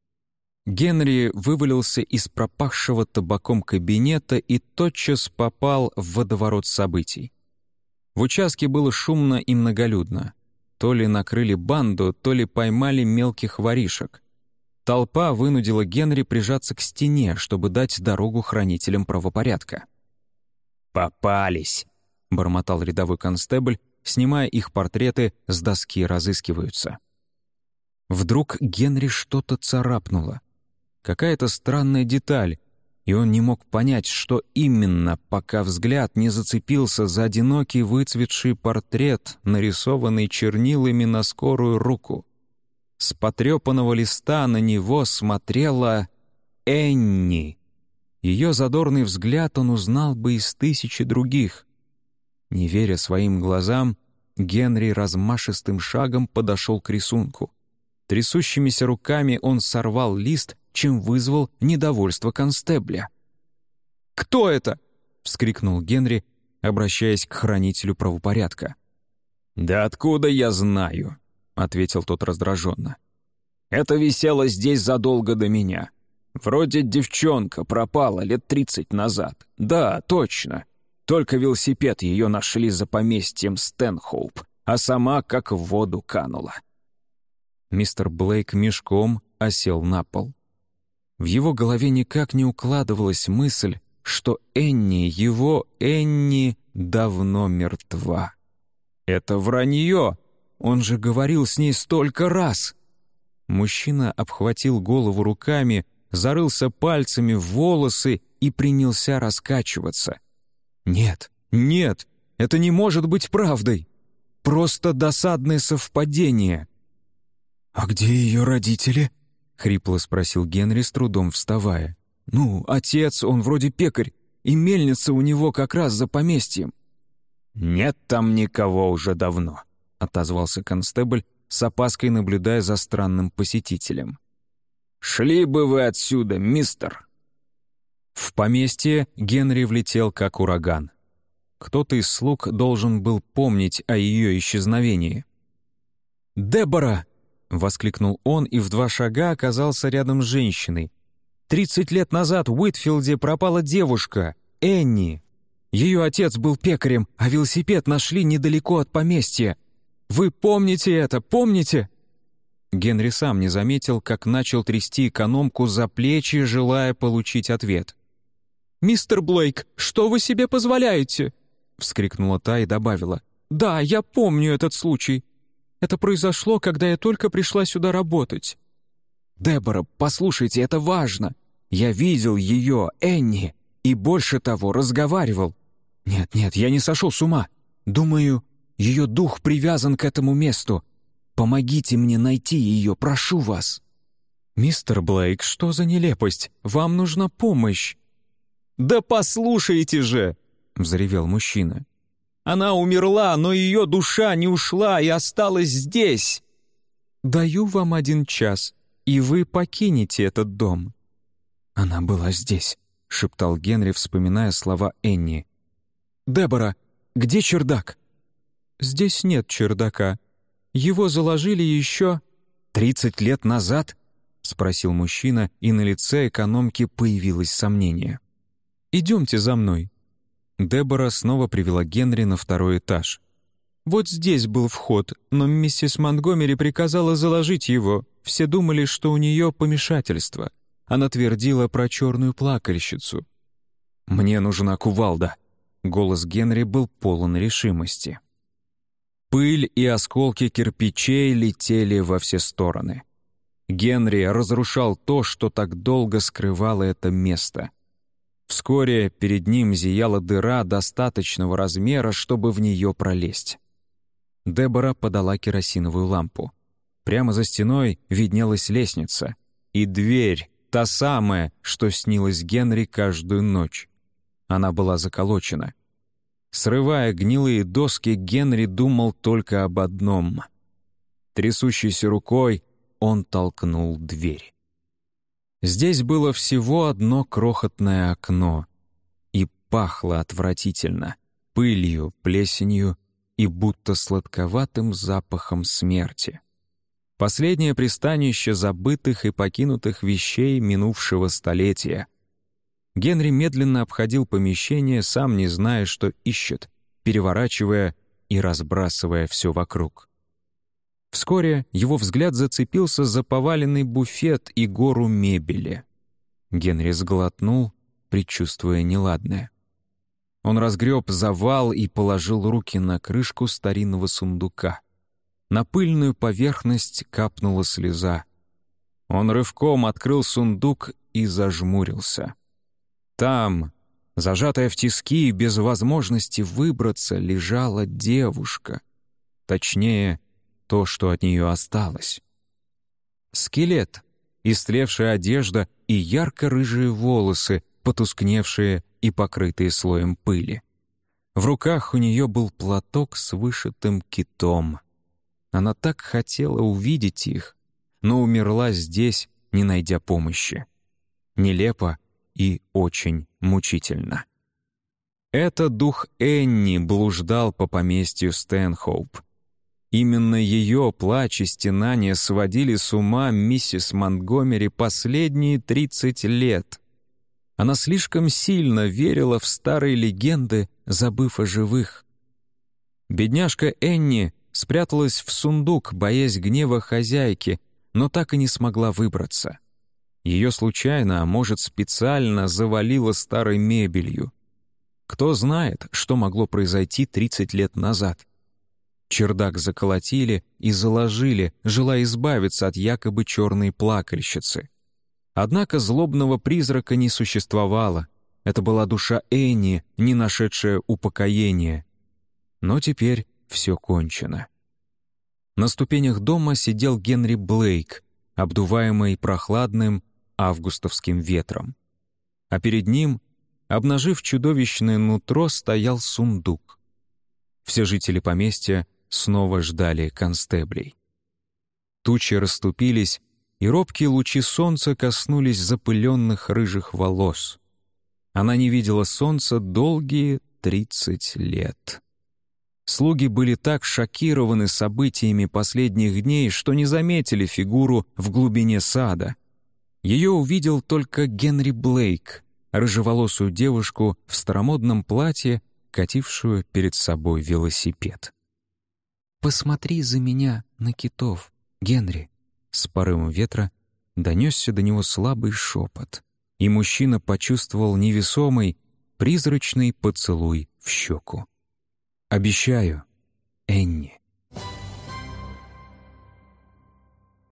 Генри вывалился из пропахшего табаком кабинета и тотчас попал в водоворот событий. В участке было шумно и многолюдно. То ли накрыли банду, то ли поймали мелких воришек. Толпа вынудила Генри прижаться к стене, чтобы дать дорогу хранителям правопорядка. «Попались!» — бормотал рядовой констебль, снимая их портреты с доски «Разыскиваются». Вдруг Генри что-то царапнуло. Какая-то странная деталь, и он не мог понять, что именно, пока взгляд не зацепился за одинокий выцветший портрет, нарисованный чернилами на скорую руку. С потрепанного листа на него смотрела Энни. Ее задорный взгляд он узнал бы из тысячи других. Не веря своим глазам, Генри размашистым шагом подошел к рисунку. Трясущимися руками он сорвал лист, чем вызвал недовольство констебля. «Кто это?» — вскрикнул Генри, обращаясь к хранителю правопорядка. «Да откуда я знаю?» — ответил тот раздраженно. Это висело здесь задолго до меня. Вроде девчонка пропала лет 30 назад. Да, точно. Только велосипед ее нашли за поместьем Стэнхоуп, а сама как в воду канула». Мистер Блейк мешком осел на пол. В его голове никак не укладывалась мысль, что Энни, его Энни, давно мертва. «Это вранье! Он же говорил с ней столько раз!» Мужчина обхватил голову руками, зарылся пальцами в волосы и принялся раскачиваться. «Нет, нет, это не может быть правдой! Просто досадное совпадение!» «А где ее родители?» — хрипло спросил Генри, с трудом вставая. «Ну, отец, он вроде пекарь, и мельница у него как раз за поместьем». «Нет там никого уже давно», — отозвался констебль, с опаской наблюдая за странным посетителем. «Шли бы вы отсюда, мистер!» В поместье Генри влетел как ураган. Кто-то из слуг должен был помнить о ее исчезновении. «Дебора!» — воскликнул он и в 2 шага оказался рядом с женщиной. 30 лет назад в Уитфилде пропала девушка, Энни. Ее отец был пекарем, а велосипед нашли недалеко от поместья. Вы помните это, помните?» Генри сам не заметил, как начал трясти экономку за плечи, желая получить ответ. «Мистер Блейк, что вы себе позволяете?» — вскрикнула та и добавила. «Да, я помню этот случай. Это произошло, когда я только пришла сюда работать». «Дебора, послушайте, это важно. Я видел ее, Энни, и больше того, разговаривал. Нет, я не сошел с ума. Думаю, ее дух привязан к этому месту. Помогите мне найти ее, прошу вас». «Мистер Блейк, что за нелепость? Вам нужна помощь». «Да послушайте же!» — взревел мужчина. «Она умерла, но ее душа не ушла и осталась здесь». «Даю вам 1 час, и вы покинете этот дом». «Она была здесь», — шептал Генри, вспоминая слова Энни. «Дебора, где чердак?» «Здесь нет чердака. Его заложили еще...» 30 лет назад?» — спросил мужчина, и на лице экономки появилось сомнение. «Идемте за мной». Дебора снова привела Генри на 2-й этаж. «Вот здесь был вход, но миссис Монтгомери приказала заложить его. Все думали, что у нее помешательство. Она твердила про черную плакальщицу». «Мне нужна кувалда». Голос Генри был полон решимости. Пыль и осколки кирпичей летели во все стороны. Генри разрушал то, что так долго скрывало это место. Вскоре перед ним зияла дыра достаточного размера, чтобы в нее пролезть. Дебора подала керосиновую лампу. Прямо за стеной виднелась лестница. И дверь, та самая, что снилась Генри каждую ночь. Она была заколочена. Срывая гнилые доски, Генри думал только об одном. Трясущейся рукой он толкнул дверь. Здесь было всего одно крохотное окно, и пахло отвратительно, пылью, плесенью и будто сладковатым запахом смерти. Последнее пристанище забытых и покинутых вещей минувшего столетия. Генри медленно обходил помещение, сам не зная, что ищет, переворачивая и разбрасывая все вокруг. Вскоре его взгляд зацепился за поваленный буфет и гору мебели. Генри сглотнул, предчувствуя неладное. Он разгреб завал и положил руки на крышку старинного сундука. На пыльную поверхность капнула слеза. Он рывком открыл сундук и зажмурился. Там, зажатая в тиски и без возможности выбраться, лежала девушка. Точнее, то, что от нее осталось. Скелет, истлевшая одежда и ярко-рыжие волосы, потускневшие и покрытые слоем пыли. В руках у нее был платок с вышитым китом. Она так хотела увидеть их, но умерла здесь, не найдя помощи. Нелепо и очень мучительно. Это дух Энни блуждал по поместью Стэнхоуп. Именно ее плач и стенания сводили с ума миссис Монтгомери последние 30 лет. Она слишком сильно верила в старые легенды, забыв о живых. Бедняжка Энни спряталась в сундук, боясь гнева хозяйки, но так и не смогла выбраться. Ее случайно, а может, специально завалило старой мебелью. Кто знает, что могло произойти 30 лет назад. Чердак заколотили и заложили, желая избавиться от якобы черной плакальщицы. Однако злобного призрака не существовало. Это была душа Энни, не нашедшая упокоения. Но теперь все кончено. На ступенях дома сидел Генри Блейк, обдуваемый прохладным августовским ветром. А перед ним, обнажив чудовищное нутро, стоял сундук. Все жители поместья снова ждали констеблей. Тучи расступились, и робкие лучи солнца коснулись запыленных рыжих волос. Она не видела солнца долгие 30 лет. Слуги были так шокированы событиями последних дней, что не заметили фигуру в глубине сада. Ее увидел только Генри Блейк, рыжеволосую девушку в старомодном платье, катившую перед собой велосипед. «Посмотри за меня на китов, Генри!» С порывом ветра донесся до него слабый шепот, и мужчина почувствовал невесомый, призрачный поцелуй в щеку. «Обещаю, Энни».